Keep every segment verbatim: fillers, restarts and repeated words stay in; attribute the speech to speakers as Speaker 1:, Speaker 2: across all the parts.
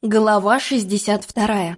Speaker 1: Глава шестьдесят вторая.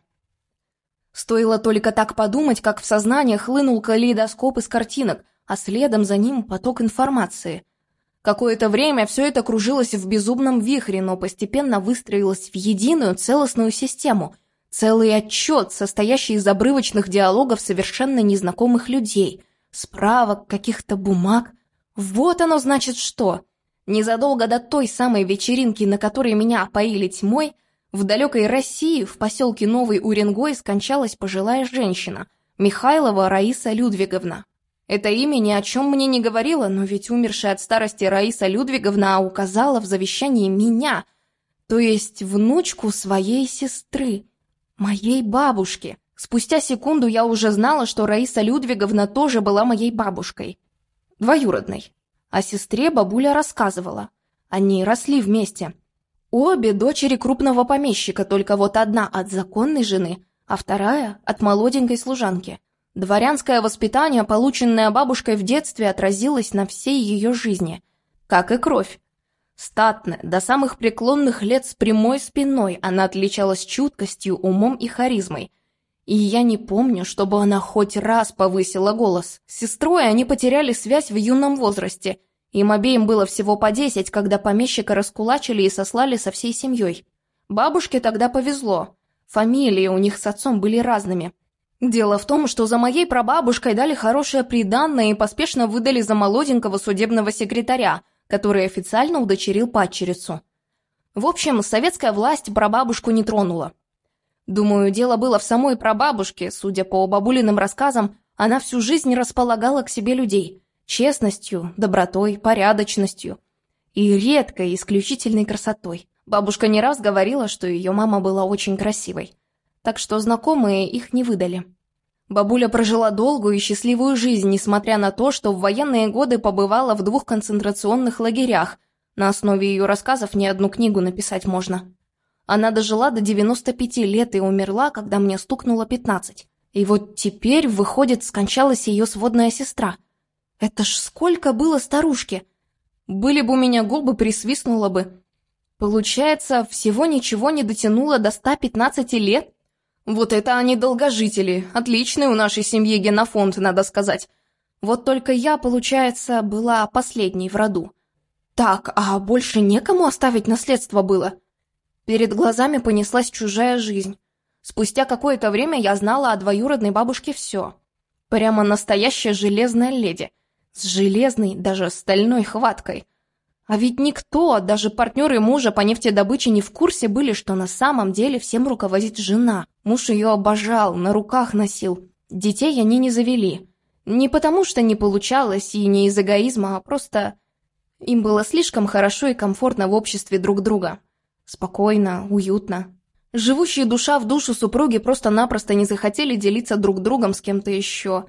Speaker 1: Стоило только так подумать, как в сознание хлынул калейдоскоп из картинок, а следом за ним поток информации. Какое-то время все это кружилось в безумном вихре, но постепенно выстроилось в единую целостную систему, целый отчет, состоящий из обрывочных диалогов совершенно незнакомых людей, справок, каких-то бумаг. Вот оно значит что! Незадолго до той самой вечеринки, на которой меня опоили тьмой, в далекой России, в поселке Новый Уренгой, скончалась пожилая женщина, Михайлова Раиса Людвиговна. Это имя ни о чем мне не говорило, но ведь умершая от старости Раиса Людвиговна указала в завещании меня, то есть внучку своей сестры, моей бабушки. Спустя секунду я уже знала, что Раиса Людвиговна тоже была моей бабушкой, двоюродной. О сестре бабуля рассказывала. Они росли вместе. Обе дочери крупного помещика, только вот одна от законной жены, а вторая от молоденькой служанки. Дворянское воспитание, полученное бабушкой в детстве, отразилось на всей ее жизни. Как и кровь. Статная, до самых преклонных лет с прямой спиной, она отличалась чуткостью, умом и харизмой. И я не помню, чтобы она хоть раз повысила голос. С сестрой они потеряли связь в юном возрасте. Им обеим было всего по десять, когда помещика раскулачили и сослали со всей семьей. Бабушке тогда повезло. Фамилии у них с отцом были разными. Дело в том, что за моей прабабушкой дали хорошее приданное и поспешно выдали за молоденького судебного секретаря, который официально удочерил падчерицу. В общем, советская власть прабабушку не тронула. Думаю, дело было в самой прабабушке. Судя по бабулиным рассказам, она всю жизнь располагала к себе людей. Честностью, добротой, порядочностью и редкой, исключительной красотой. Бабушка не раз говорила, что ее мама была очень красивой, так что знакомые их не выдали. Бабуля прожила долгую и счастливую жизнь, несмотря на то, что в военные годы побывала в двух концентрационных лагерях. На основе ее рассказов не одну книгу написать можно. Она дожила до девяноста пяти лет и умерла, когда мне стукнуло пятнадцать. И вот теперь, выходит, скончалась ее сводная сестра. Это ж сколько было старушке! Были бы у меня губы, присвистнула бы. Получается, всего ничего не дотянуло до ста пятнадцати лет? Вот это они долгожители. Отличный у нашей семьи генофонд, надо сказать. Вот только я, получается, была последней в роду. Так, а больше некому оставить наследство было? Перед глазами понеслась чужая жизнь. Спустя какое-то время я знала о двоюродной бабушке все. Прямо настоящая железная леди. С железной, даже стальной хваткой. А ведь никто, даже партнеры мужа по нефтедобыче, не в курсе были, что на самом деле всем руководит жена. Муж ее обожал, на руках носил. Детей они не завели. Не потому что не получалось и не из эгоизма, а просто им было слишком хорошо и комфортно в обществе друг друга. Спокойно, уютно. Живущие душа в душу супруги просто-напросто не захотели делиться друг другом с кем-то еще.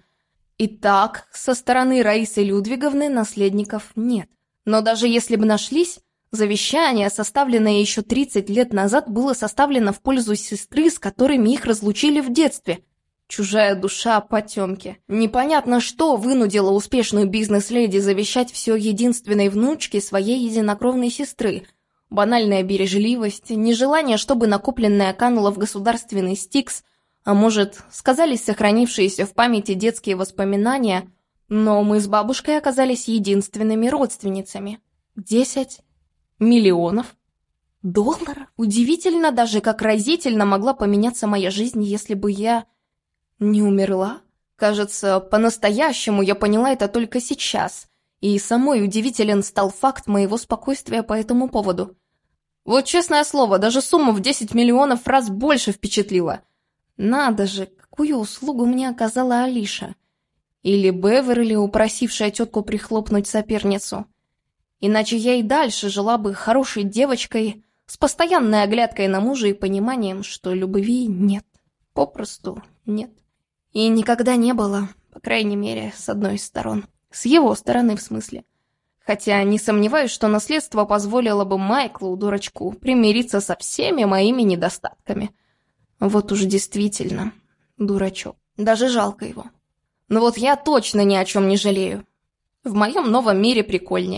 Speaker 1: Итак, со стороны Раисы Людвиговны наследников нет. Но даже если бы нашлись, завещание, составленное еще тридцать лет назад, было составлено в пользу сестры, с которыми их разлучили в детстве. Чужая душа потемки. Непонятно, что вынудило успешную бизнес-леди завещать все единственной внучке своей единокровной сестры. Банальная бережливость, нежелание, чтобы накопленное кануло в государственный стикс, а может, сказались сохранившиеся в памяти детские воспоминания, но мы с бабушкой оказались единственными родственницами. Десять миллионов долларов? Удивительно даже, как разительно могла поменяться моя жизнь, если бы я не умерла. Кажется, по-настоящему я поняла это только сейчас, и самой удивителен стал факт моего спокойствия по этому поводу. Вот честное слово, даже сумма в десять миллионов раз больше впечатлила. Надо же, какую услугу мне оказала Алиша. Или Беверли, упросившая тетку прихлопнуть соперницу. Иначе я и дальше жила бы хорошей девочкой, с постоянной оглядкой на мужа и пониманием, что любви нет. Попросту нет. И никогда не было, по крайней мере, с одной из сторон. С его стороны, в смысле. Хотя не сомневаюсь, что наследство позволило бы Майклу, дурачку, примириться со всеми моими недостатками. Вот уж действительно, дурачок. Даже жалко его. Но вот я точно ни о чем не жалею. В моем новом мире прикольнее.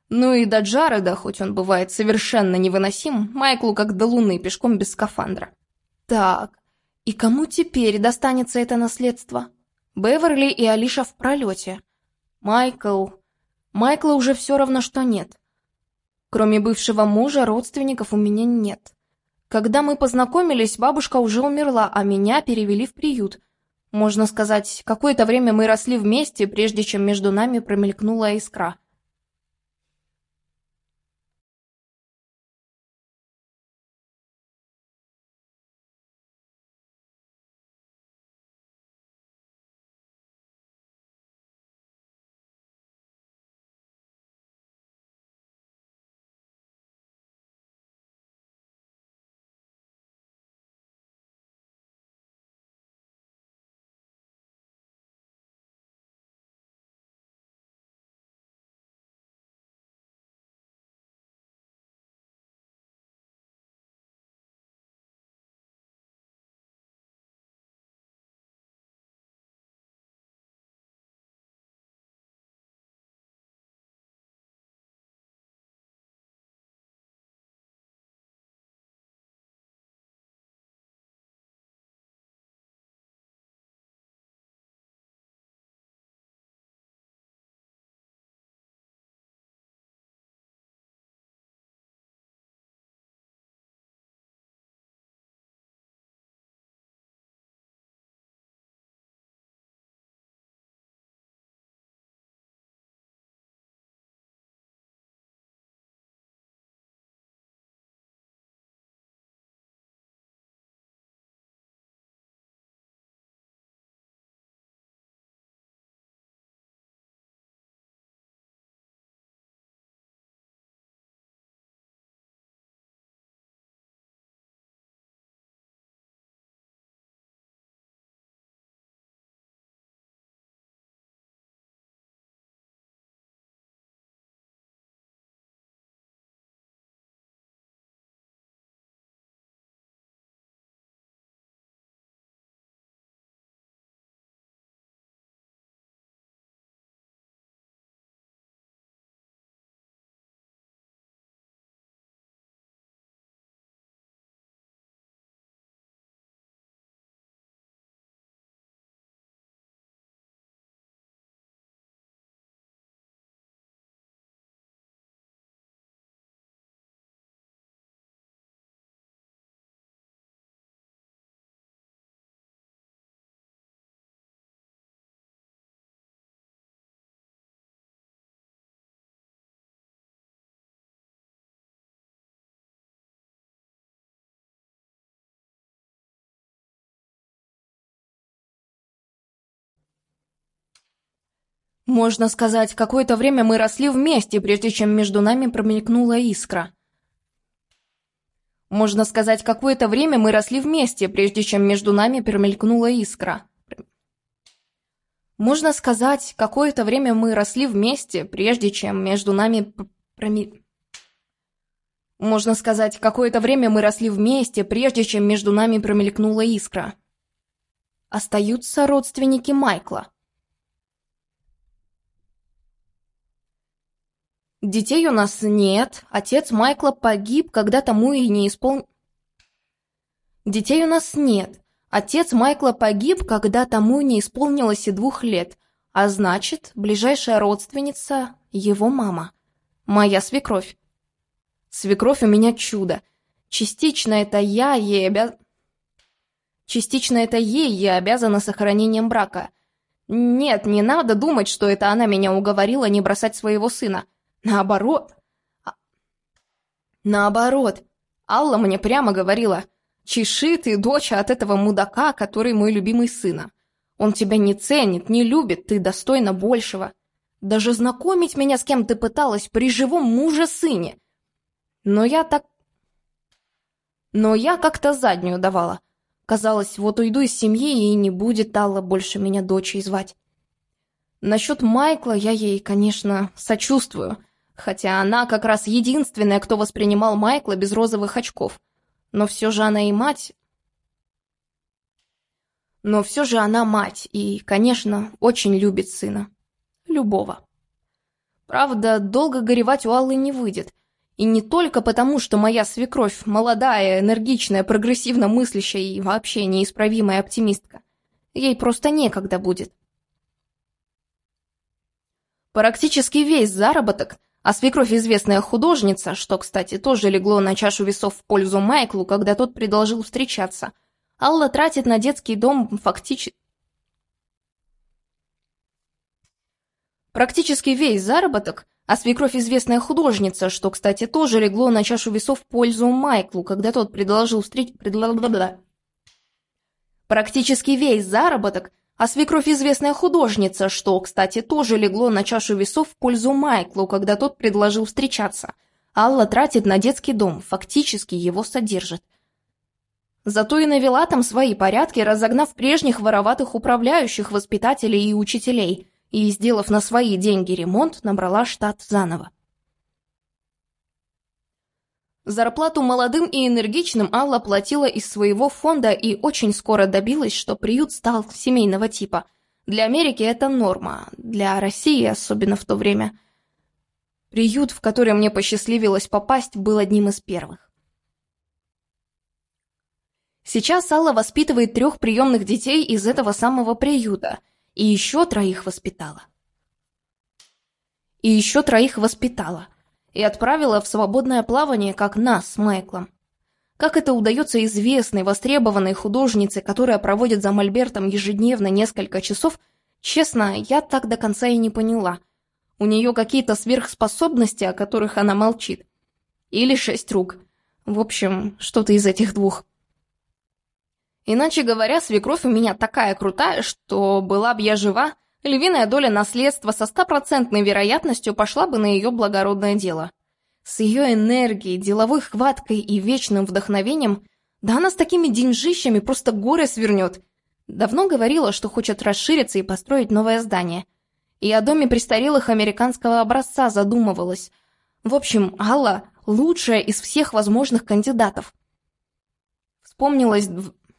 Speaker 1: Ну и до Джареда, хоть он бывает совершенно невыносим, Майклу как до луны пешком без скафандра. Так, и кому теперь достанется это наследство? Беверли и Алиша в пролете. Майкл... Майкла уже все равно, что нет. Кроме бывшего мужа, родственников у меня нет. Когда мы познакомились, бабушка уже умерла, а меня перевели в приют. Можно сказать, какое-то время мы росли вместе, прежде чем между нами промелькнула искра. Можно сказать, какое-то время мы росли вместе, прежде чем между нами промелькнула искра. Можно сказать, какое-то время мы росли вместе, прежде чем между нами промелькнула искра. Можно сказать, какое-то время мы росли вместе, прежде чем между нами проме... Можно сказать, какое-то время мы росли вместе, прежде чем между нами промелькнула искра. Остаются родственники Майкла. Детей у нас нет, отец Майкла погиб, когда тому и не исполн... Детей у нас нет, отец Майкла погиб, когда тому не исполнилось и двух лет, а значит, ближайшая родственница – его мама, моя свекровь. Свекровь у меня чудо, частично это я ей обяз... Частично это ей я обязана сохранением брака. Нет, не надо думать, что это она меня уговорила не бросать своего сына. Наоборот. Наоборот. Алла мне прямо говорила: «Чеши ты, доча, от этого мудака, который мой любимый сын. Он тебя не ценит, не любит, ты достойна большего. Даже знакомить меня с кем ты пыталась при живом муже-сыне. Но я так... Но я как-то заднюю давала. Казалось, вот уйду из семьи, и не будет Алла больше меня дочей звать. Насчет Майкла я ей, конечно, сочувствую, хотя она как раз единственная, кто воспринимал Майкла без розовых очков. Но все же она и мать... Но все же она мать и, конечно, очень любит сына. Любого. Правда, долго горевать у Аллы не выйдет. И не только потому, что моя свекровь молодая, энергичная, прогрессивно мыслящая и вообще неисправимая оптимистка. Ей просто некогда будет. Практически весь заработок, а свекровь известная художница, что, кстати, тоже легло на чашу весов в пользу Майклу, когда тот предложил встречаться, Алла тратит на детский дом фактически... Практически весь заработок, а свекровь известная художница, что, кстати, тоже легло на чашу весов в пользу Майклу, когда тот предложил встреч... Предла... Практически весь заработок, а свекровь известная художница, что, кстати, тоже легло на чашу весов в пользу Майклу, когда тот предложил встречаться. Алла тратит на детский дом, фактически его содержит. Зато и навела там свои порядки, разогнав прежних вороватых управляющих, воспитателей и учителей, и, сделав на свои деньги ремонт, набрала штат заново. Зарплату молодым и энергичным Алла платила из своего фонда и очень скоро добилась, что приют стал семейного типа. Для Америки это норма, для России, особенно в то время. Приют, в который мне посчастливилось попасть, был одним из первых. Сейчас Алла воспитывает трех приемных детей из этого самого приюта, и еще троих воспитала. И еще троих воспитала. И отправила в свободное плавание, как нас с Майклом. Как это удается известной, востребованной художнице, которая проводит за мольбертом ежедневно несколько часов, честно, я так до конца и не поняла. У нее какие-то сверхспособности, о которых она молчит. Или шесть рук. В общем, что-то из этих двух. Иначе говоря, свекровь у меня такая крутая, что, была б я жива, львиная доля наследства со стопроцентной вероятностью пошла бы на ее благородное дело. С ее энергией, деловой хваткой и вечным вдохновением, да она с такими деньжищами просто горы свернет. Давно говорила, что хочет расшириться и построить новое здание. И о доме престарелых американского образца задумывалась. В общем, Алла – лучшая из всех возможных кандидатов. Вспомнилось...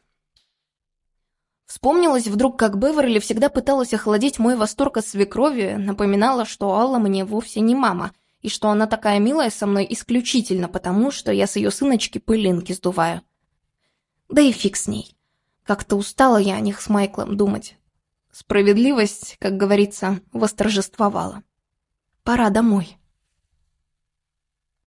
Speaker 1: Вспомнилось вдруг, как Беверли всегда пыталась охладить мой восторг от свекрови, напоминала, что Алла мне вовсе не мама, и что она такая милая со мной исключительно потому, что я с ее сыночки пылинки сдуваю. Да и фиг с ней. Как-то устала я о них с Майклом думать. Справедливость, как говорится, восторжествовала. Пора домой.